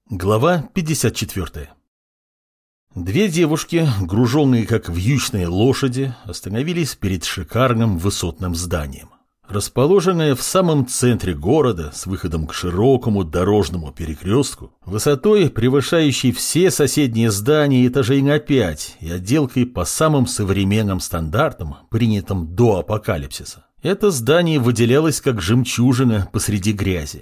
Глава 54. Две девушки, груженные как вьючные лошади, остановились перед шикарным высотным зданием. Расположенное в самом центре города с выходом к широкому дорожному перекрестку, высотой превышающей все соседние здания этажей на 5 и отделкой по самым современным стандартам, принятым до апокалипсиса. Это здание выделялось как жемчужина посреди грязи.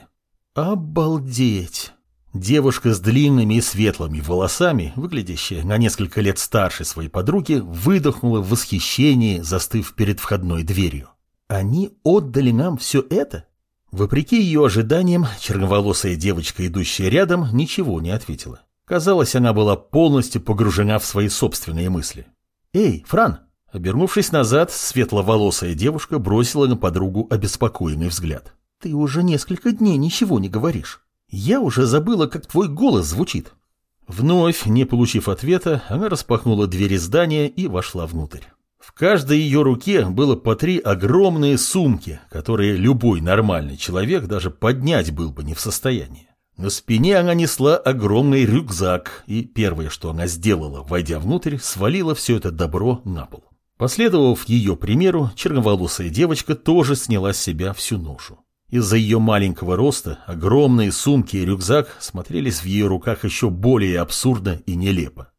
Обалдеть! Девушка с длинными и светлыми волосами, выглядящая на несколько лет старше своей подруги, выдохнула в восхищении, застыв перед входной дверью. Они отдали нам все это? Вопреки ее ожиданиям, черноволосая девочка, идущая рядом, ничего не ответила. Казалось, она была полностью погружена в свои собственные мысли. «Эй, Фран!» Обернувшись назад, светловолосая девушка бросила на подругу обеспокоенный взгляд. «Ты уже несколько дней ничего не говоришь. Я уже забыла, как твой голос звучит». Вновь, не получив ответа, она распахнула двери здания и вошла внутрь. В каждой ее руке было по 3 огромные сумки, которые любой нормальный человек даже поднять был бы не в состоянии. На спине она несла огромный рюкзак, и первое, что она сделала, войдя внутрь, свалила все это добро на пол. Последовав ее примеру, черноволосая девочка тоже сняла с себя всю ношу. Из-за ее маленького роста огромные сумки и рюкзак смотрелись в ее руках еще более абсурдно и нелепо.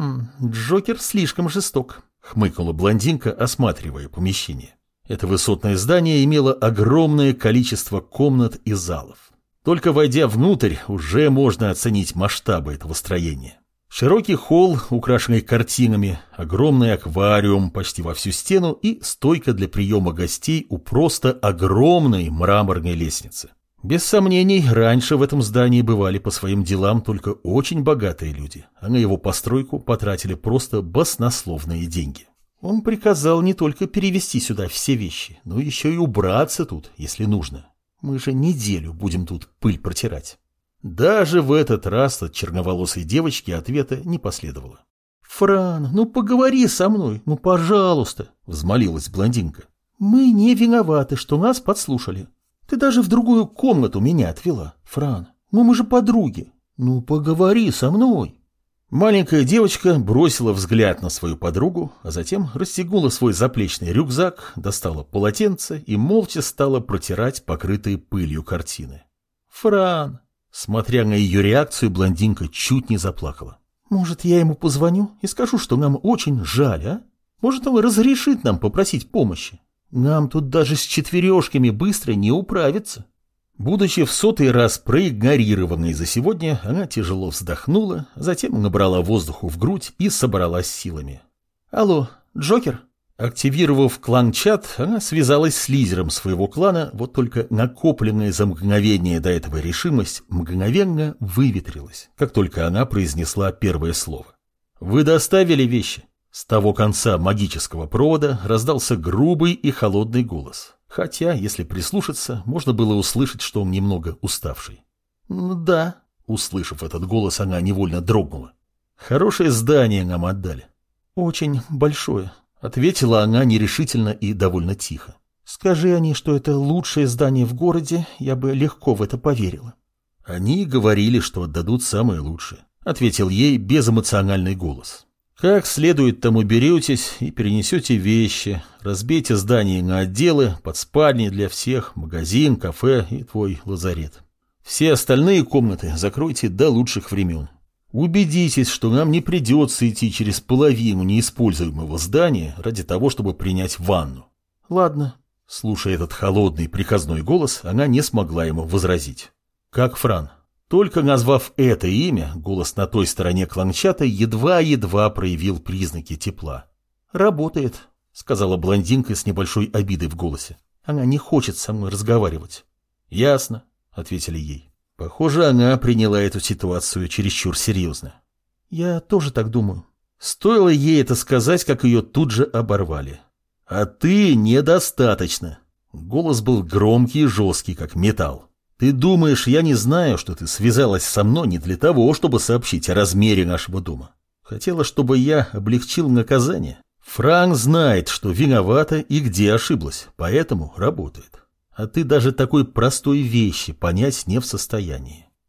«Джокер слишком жесток», — хмыкнула блондинка, осматривая помещение. Это высотное здание имело огромное количество комнат и залов. Только войдя внутрь, уже можно оценить масштабы этого строения. Широкий холл, украшенный картинами, огромный аквариум почти во всю стену и стойка для приема гостей у просто огромной мраморной лестницы. Без сомнений, раньше в этом здании бывали по своим делам только очень богатые люди, а на его постройку потратили просто баснословные деньги. Он приказал не только перевезти сюда все вещи, но еще и убраться тут, если нужно. Мы же неделю будем тут пыль протирать. Даже в этот раз от черноволосой девочки ответа не последовало. «Фран, ну поговори со мной, ну пожалуйста», — взмолилась блондинка. «Мы не виноваты, что нас подслушали. Ты даже в другую комнату меня отвела, Фран. Ну мы же подруги. Ну поговори со мной». Маленькая девочка бросила взгляд на свою подругу, а затем расстегнула свой заплечный рюкзак, достала полотенце и молча стала протирать покрытые пылью картины. «Фран!» Смотря на ее реакцию, блондинка чуть не заплакала. «Может, я ему позвоню и скажу, что нам очень жаль, а? Может, он разрешит нам попросить помощи? Нам тут даже с четвережками быстро не управиться». Будучи в 100-й раз проигнорированной за сегодня, она тяжело вздохнула, затем набрала воздуху в грудь и собралась силами. «Алло, Джокер?» Активировав клан-чат, она связалась с лидером своего клана, вот только накопленная за мгновение до этого решимость мгновенно выветрилась, как только она произнесла первое слово. «Вы доставили вещи?» С того конца магического провода раздался грубый и холодный голос, хотя, если прислушаться, можно было услышать, что он немного уставший. «Да», — услышав этот голос, она невольно дрогнула. «Хорошее здание нам отдали». «Очень большое», — ответила она нерешительно и довольно тихо. «Скажи они, что это лучшее здание в городе, я бы легко в это поверила». «Они говорили, что отдадут самое лучшее», — ответил ей безэмоциональный голос. «Как следует там уберетесь и перенесете вещи, разбейте здание на отделы, под спальни для всех, магазин, кафе и твой лазарет. Все остальные комнаты закройте до лучших времен. Убедитесь, что нам не придется идти через половину неиспользуемого здания ради того, чтобы принять ванну». «Ладно». Слушая этот холодный приказной голос, она не смогла ему возразить. «Как Фран?» Только назвав это имя, голос на той стороне кланчата едва-едва проявил признаки тепла. «Работает», — сказала блондинка с небольшой обидой в голосе. «Она не хочет со мной разговаривать». «Ясно», — ответили ей. Похоже, она приняла эту ситуацию чересчур серьезно. «Я тоже так думаю». Стоило ей это сказать, как ее тут же оборвали. «А ты недостаточно». Голос был громкий и жесткий, как металл. «Ты думаешь, я не знаю, что ты связалась со мной не для того, чтобы сообщить о размере нашего дома? Хотела, чтобы я облегчил наказание? Франк знает, что виновата и где ошиблась, поэтому работает. А ты даже такой простой вещи понять не в состоянии.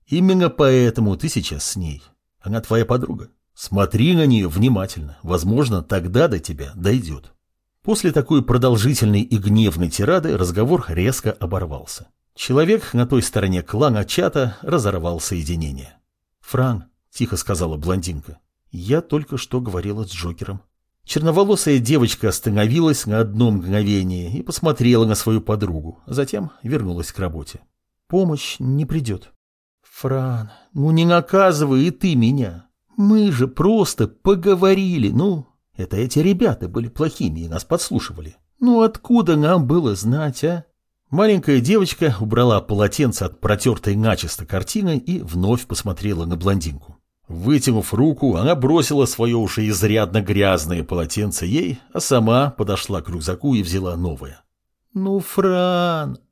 Именно поэтому ты сейчас с ней. Она твоя подруга. Смотри на нее внимательно. Возможно, тогда до тебя дойдет. После такой продолжительной и гневной тирады разговор резко оборвался. Человек на той стороне клана чата разорвал соединение. «Фран», — тихо сказала блондинка, — «я только что говорила с Джокером». Черноволосая девочка остановилась на одно мгновение и посмотрела на свою подругу, а затем вернулась к работе. «Помощь не придет». «Фран, ну не наказывай и ты меня. Мы же просто поговорили, ну...» Это эти ребята были плохими и нас подслушивали. Ну откуда нам было знать, а? Маленькая девочка убрала полотенце от протертой начисто картины и вновь посмотрела на блондинку. Вытянув руку, она бросила свое уже изрядно грязное полотенце ей, а сама подошла к рюкзаку и взяла новое. «Ну, Фран,